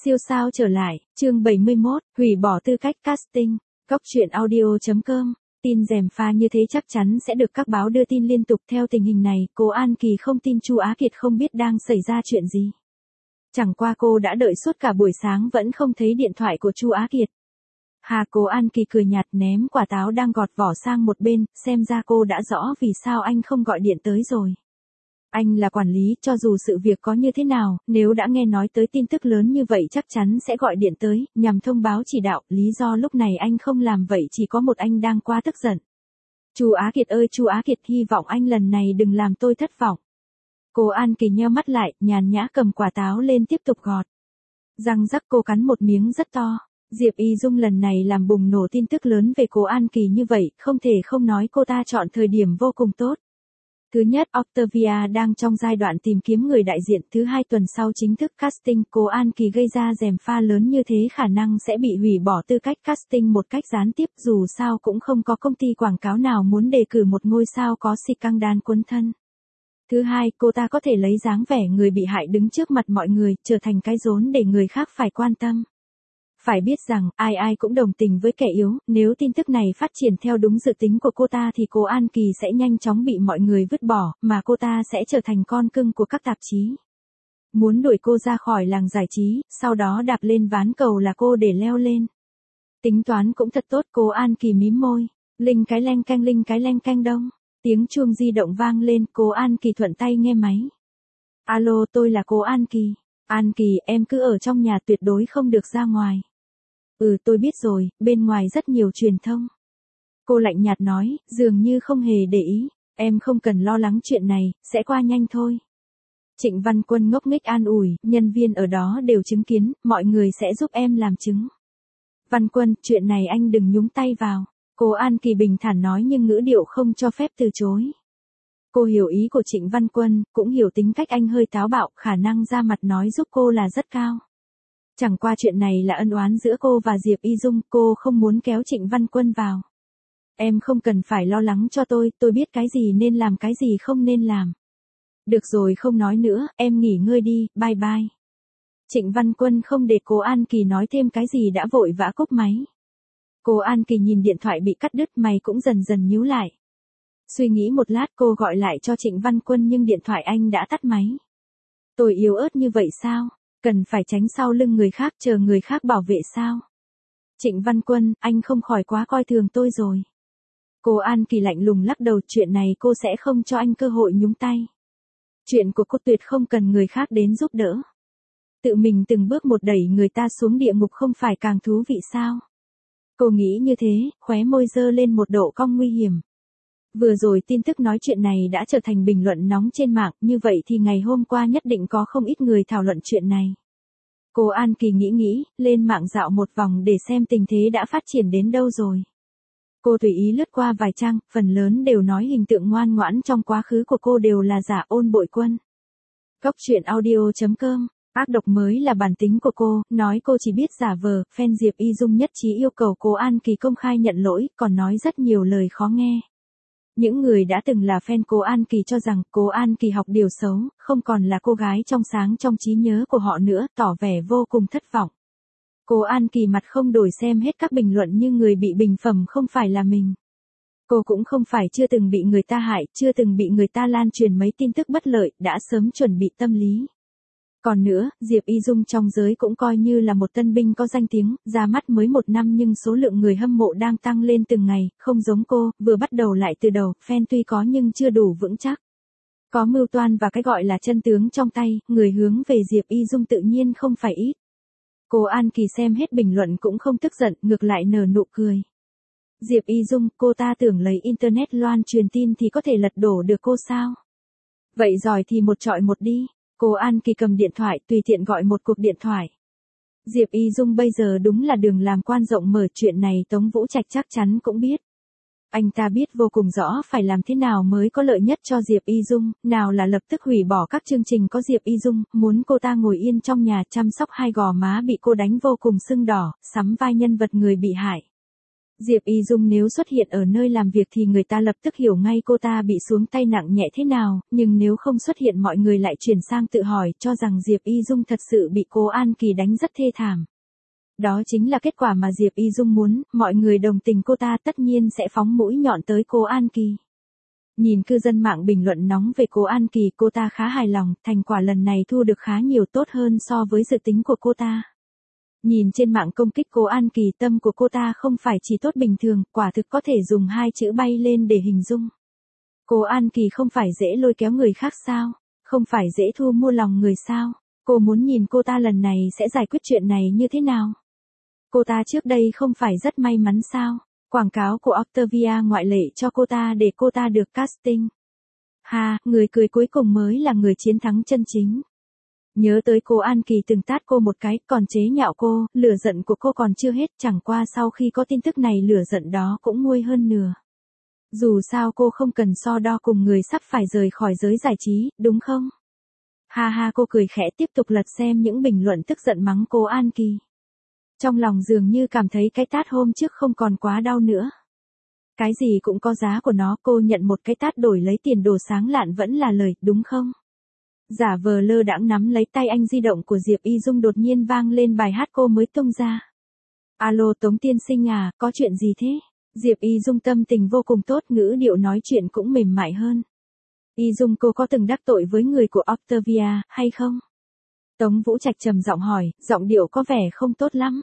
Siêu sao trở lại, chương 71, hủy bỏ tư cách casting. Góc truyện audio.com. Tin gièm pha như thế chắc chắn sẽ được các báo đưa tin liên tục. Theo tình hình này, cô An Kỳ không tin Chu Á Kiệt không biết đang xảy ra chuyện gì. Chẳng qua cô đã đợi suốt cả buổi sáng vẫn không thấy điện thoại của Chu Á Kiệt. Cô An Kỳ cười nhạt ném quả táo đang gọt vỏ sang một bên, xem ra cô đã rõ vì sao anh không gọi điện tới rồi. Anh là quản lý, cho dù sự việc có như thế nào, nếu đã nghe nói tới tin tức lớn như vậy chắc chắn sẽ gọi điện tới, nhằm thông báo chỉ đạo. Lý do lúc này anh không làm vậy chỉ có một, anh đang quá tức giận. Chu Á Kiệt ơi Chu Á Kiệt, hy vọng anh lần này đừng làm tôi thất vọng. Cô An Kỳ nheo mắt lại, nhàn nhã cầm quả táo lên tiếp tục gọt. Răng rắc cô cắn một miếng rất to. Diệp Y Dung lần này làm bùng nổ tin tức lớn về cô An Kỳ như vậy, không thể không nói cô ta chọn thời điểm vô cùng tốt. Thứ nhất, Octavia đang trong giai đoạn tìm kiếm người đại diện. Thứ hai, tuần sau chính thức casting. Cô An Kỳ gây ra gièm pha lớn như thế khả năng sẽ bị hủy bỏ tư cách casting một cách gián tiếp, dù sao cũng không có công ty quảng cáo nào muốn đề cử một ngôi sao có scandal cuốn thân. Thứ hai, cô ta có thể lấy dáng vẻ người bị hại đứng trước mặt mọi người, trở thành cái rốn để người khác phải quan tâm. Phải biết rằng, ai ai cũng đồng tình với kẻ yếu, nếu tin tức này phát triển theo đúng dự tính của cô ta thì cô An Kỳ sẽ nhanh chóng bị mọi người vứt bỏ, mà cô ta sẽ trở thành con cưng của các tạp chí. Muốn đuổi cô ra khỏi làng giải trí, sau đó đạp lên ván cầu là cô để leo lên. Tính toán cũng thật tốt. Cô An Kỳ mím môi. Linh cái leng canh đông. Tiếng chuông di động vang lên, cô An Kỳ thuận tay nghe máy. Alo, tôi là cô An Kỳ. An Kỳ, em cứ ở trong nhà tuyệt đối không được ra ngoài. Tôi biết rồi, bên ngoài rất nhiều truyền thông. Cô lạnh nhạt nói, dường như không hề để ý. Em không cần lo lắng chuyện này, sẽ qua nhanh thôi. Trịnh Văn Quân ngốc nghếch an ủi, nhân viên ở đó đều chứng kiến, mọi người sẽ giúp em làm chứng. Văn Quân, chuyện này anh đừng nhúng tay vào. Cô An Kỳ bình thản nói nhưng ngữ điệu không cho phép từ chối. Cô hiểu ý của Trịnh Văn Quân, cũng hiểu tính cách anh hơi táo bạo, khả năng ra mặt nói giúp cô là rất cao. Chẳng qua chuyện này là ân oán giữa cô và Diệp Y Dung, cô không muốn kéo Trịnh Văn Quân vào. Em không cần phải lo lắng cho tôi biết cái gì nên làm cái gì không nên làm. Được rồi không nói nữa, em nghỉ ngơi đi, bye bye. Trịnh Văn Quân không để cô An Kỳ nói thêm cái gì đã vội vã cúp máy. Cô An Kỳ nhìn điện thoại bị cắt đứt, mày cũng dần dần nhíu lại. Suy nghĩ một lát cô gọi lại cho Trịnh Văn Quân nhưng điện thoại anh đã tắt máy. Tôi yếu ớt như vậy sao? Cần phải tránh sau lưng người khác chờ người khác bảo vệ sao? Trịnh Văn Quân, anh không khỏi quá coi thường tôi rồi. Cô An Kỳ lạnh lùng lắc đầu, chuyện này cô sẽ không cho anh cơ hội nhúng tay. Chuyện của cô tuyệt không cần người khác đến giúp đỡ. Tự mình từng bước một đẩy người ta xuống địa ngục không phải càng thú vị sao? Cô nghĩ như thế, khóe môi giơ lên một độ cong nguy hiểm. Vừa rồi tin tức nói chuyện này đã trở thành bình luận nóng trên mạng, như vậy thì ngày hôm qua nhất định có không ít người thảo luận chuyện này. Cô An Kỳ nghĩ, lên mạng dạo một vòng để xem tình thế đã phát triển đến đâu rồi. Cô tùy ý lướt qua vài trang, phần lớn đều nói hình tượng ngoan ngoãn trong quá khứ của cô đều là giả. Ôn Bội Quân. Góc truyện audio.com. Ác độc mới là bản tính của cô, nói cô chỉ biết giả vờ. Fan Diệp Y Dung nhất trí yêu cầu cô An Kỳ công khai nhận lỗi, còn nói rất nhiều lời khó nghe. Những người đã từng là fan cô An Kỳ cho rằng cô An Kỳ học điều xấu, không còn là cô gái trong sáng trong trí nhớ của họ nữa, tỏ vẻ vô cùng thất vọng. Cô An Kỳ mặt không đổi xem hết các bình luận như người bị bình phẩm không phải là mình. Cô cũng không phải chưa từng bị người ta hại, chưa từng bị người ta lan truyền mấy tin tức bất lợi, đã sớm chuẩn bị tâm lý. Còn nữa, Diệp Y Dung trong giới cũng coi như là một tân binh có danh tiếng, ra mắt mới 1 năm nhưng số lượng người hâm mộ đang tăng lên từng ngày, không giống cô, vừa bắt đầu lại từ đầu, fan tuy có nhưng chưa đủ vững chắc. Có mưu toan và cái gọi là chân tướng trong tay, người hướng về Diệp Y Dung tự nhiên không phải ít. Cô An Kỳ xem hết bình luận cũng không tức giận, ngược lại nở nụ cười. Diệp Y Dung, cô ta tưởng lấy internet loan truyền tin thì có thể lật đổ được cô sao? Vậy giỏi thì một chọi một đi. Cô An Kỳ cầm điện thoại tùy tiện gọi một cuộc điện thoại. Diệp Y Dung bây giờ đúng là đường làm quan rộng mở, chuyện này Tống Vũ Trạch chắc chắn cũng biết. Anh ta biết vô cùng rõ phải làm thế nào mới có lợi nhất cho Diệp Y Dung, nào là lập tức hủy bỏ các chương trình có Diệp Y Dung, muốn cô ta ngồi yên trong nhà chăm sóc hai gò má bị cô đánh vô cùng sưng đỏ, sắm vai nhân vật người bị hại. Diệp Y Dung nếu xuất hiện ở nơi làm việc thì người ta lập tức hiểu ngay cô ta bị xuống tay nặng nhẹ thế nào, nhưng nếu không xuất hiện mọi người lại chuyển sang tự hỏi cho rằng Diệp Y Dung thật sự bị Cố An Kỳ đánh rất thê thảm. Đó chính là kết quả mà Diệp Y Dung muốn, mọi người đồng tình cô ta tất nhiên sẽ phóng mũi nhọn tới Cố An Kỳ. Nhìn cư dân mạng bình luận nóng về Cố An Kỳ, cô ta khá hài lòng, thành quả lần này thu được khá nhiều tốt hơn so với dự tính của cô ta. Nhìn trên mạng công kích Cố An Kỳ, tâm của cô ta không phải chỉ tốt bình thường, quả thực có thể dùng hai chữ bay lên để hình dung. Cố An Kỳ không phải dễ lôi kéo người khác sao? Không phải dễ thu mua lòng người sao? Cô muốn nhìn cô ta lần này sẽ giải quyết chuyện này như thế nào? Cô ta trước đây không phải rất may mắn sao? Quảng cáo của Octavia ngoại lệ cho cô ta để cô ta được casting. Ha, người cười cuối cùng mới là người chiến thắng chân chính. Nhớ tới Cố An Kỳ từng tát cô một cái, còn chế nhạo cô, lửa giận của cô còn chưa hết, chẳng qua sau khi có tin tức này lửa giận đó cũng nguôi hơn nửa. Dù sao cô không cần so đo cùng người sắp phải rời khỏi giới giải trí, đúng không? Ha ha, cô cười khẽ tiếp tục lật xem những bình luận tức giận mắng Cố An Kỳ. Trong lòng dường như cảm thấy cái tát hôm trước không còn quá đau nữa. Cái gì cũng có giá của nó, cô nhận một cái tát đổi lấy tiền đồ sáng lạn vẫn là lời, đúng không? Giả vờ lơ đãng nắm lấy tay anh, di động của Diệp Y Dung đột nhiên vang lên bài hát cô mới tung ra. Alo Tống tiên sinh à, có chuyện gì thế? Diệp Y Dung tâm tình vô cùng tốt, ngữ điệu nói chuyện cũng mềm mại hơn. Y Dung, cô có từng đắc tội với người của Octavia, hay không? Tống Vũ Trạch trầm giọng hỏi, giọng điệu có vẻ không tốt lắm.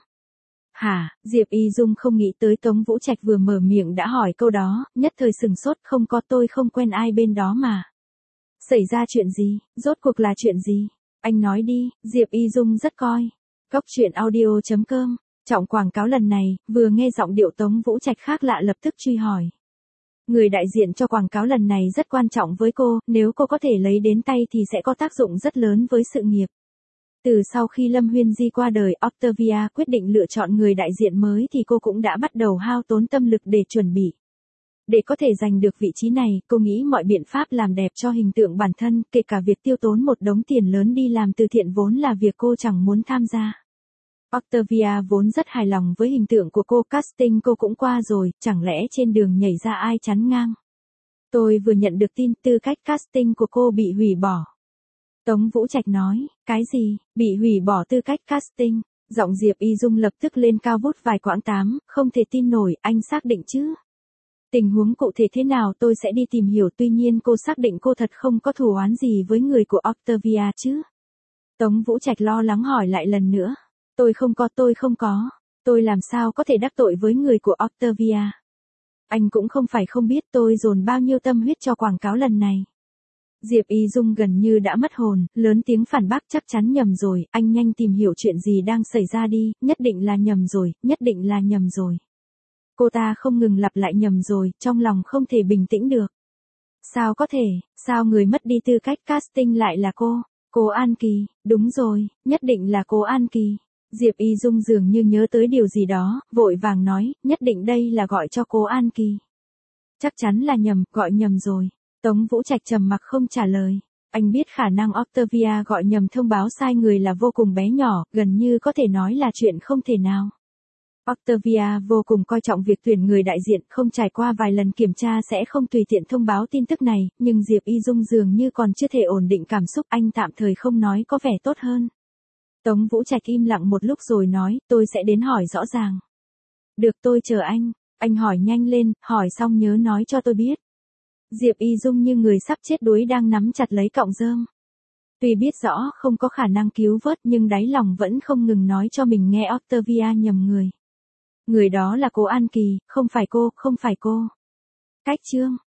Hả? Diệp Y Dung không nghĩ tới Tống Vũ Trạch vừa mở miệng đã hỏi câu đó, nhất thời sừng sốt, không có, tôi không quen ai bên đó mà. Xảy ra chuyện gì? Rốt cuộc là chuyện gì? Anh nói đi. Diệp Y Dung rất coi. Góc truyện audio.com. Trọng quảng cáo lần này, vừa nghe giọng điệu Tống Vũ Trạch khác lạ lập tức truy hỏi. Người đại diện cho quảng cáo lần này rất quan trọng với cô, nếu cô có thể lấy đến tay thì sẽ có tác dụng rất lớn với sự nghiệp. Từ sau khi Lâm Huyên Di qua đời, Octavia quyết định lựa chọn người đại diện mới thì cô cũng đã bắt đầu hao tốn tâm lực để chuẩn bị. Để có thể giành được vị trí này, cô nghĩ mọi biện pháp làm đẹp cho hình tượng bản thân, kể cả việc tiêu tốn một đống tiền lớn đi làm từ thiện vốn là việc cô chẳng muốn tham gia. Octavia vốn rất hài lòng với hình tượng của cô, casting cô cũng qua rồi, chẳng lẽ trên đường nhảy ra ai chắn ngang. Tôi vừa nhận được tin tư cách casting của cô bị hủy bỏ. Tống Vũ Trạch nói, cái gì, bị hủy bỏ tư cách casting? Giọng Diệp Y Dung lập tức lên cao vút vài quãng tám, không thể tin nổi, anh xác định chứ? Tình huống cụ thể thế nào tôi sẽ đi tìm hiểu, tuy nhiên cô xác định cô thật không có thù oán gì với người của Octavia chứ? Tống Vũ Trạch lo lắng hỏi lại lần nữa. Tôi không có. Tôi làm sao có thể đắc tội với người của Octavia? Anh cũng không phải không biết tôi dồn bao nhiêu tâm huyết cho quảng cáo lần này. Diệp Y Dung gần như đã mất hồn, lớn tiếng phản bác, chắc chắn nhầm rồi, anh nhanh tìm hiểu chuyện gì đang xảy ra đi, nhất định là nhầm rồi, nhất định là nhầm rồi. Cô ta không ngừng lặp lại nhầm rồi, trong lòng không thể bình tĩnh được. Sao có thể, sao người mất đi tư cách casting lại là cô? Cố An Kỳ, đúng rồi, nhất định là Cố An Kỳ. Diệp Y Dung dường như nhớ tới điều gì đó, vội vàng nói, nhất định đây là gọi cho Cố An Kỳ. Chắc chắn là nhầm, gọi nhầm rồi. Tống Vũ Trạch trầm mặc không trả lời. Anh biết khả năng Octavia gọi nhầm thông báo sai người là vô cùng bé nhỏ, gần như có thể nói là chuyện không thể nào. Octavia vô cùng coi trọng việc tuyển người đại diện, không trải qua vài lần kiểm tra sẽ không tùy tiện thông báo tin tức này, nhưng Diệp Y Dung dường như còn chưa thể ổn định cảm xúc, anh tạm thời không nói có vẻ tốt hơn. Tống Vũ Trạch im lặng một lúc rồi nói, tôi sẽ đến hỏi rõ ràng. Được, tôi chờ anh hỏi nhanh lên, hỏi xong nhớ nói cho tôi biết. Diệp Y Dung như người sắp chết đuối đang nắm chặt lấy cọng rơm. Tuy biết rõ không có khả năng cứu vớt nhưng đáy lòng vẫn không ngừng nói cho mình nghe Octavia nhầm người. Người đó là Cố An Kỳ, không phải cô. Cách chương.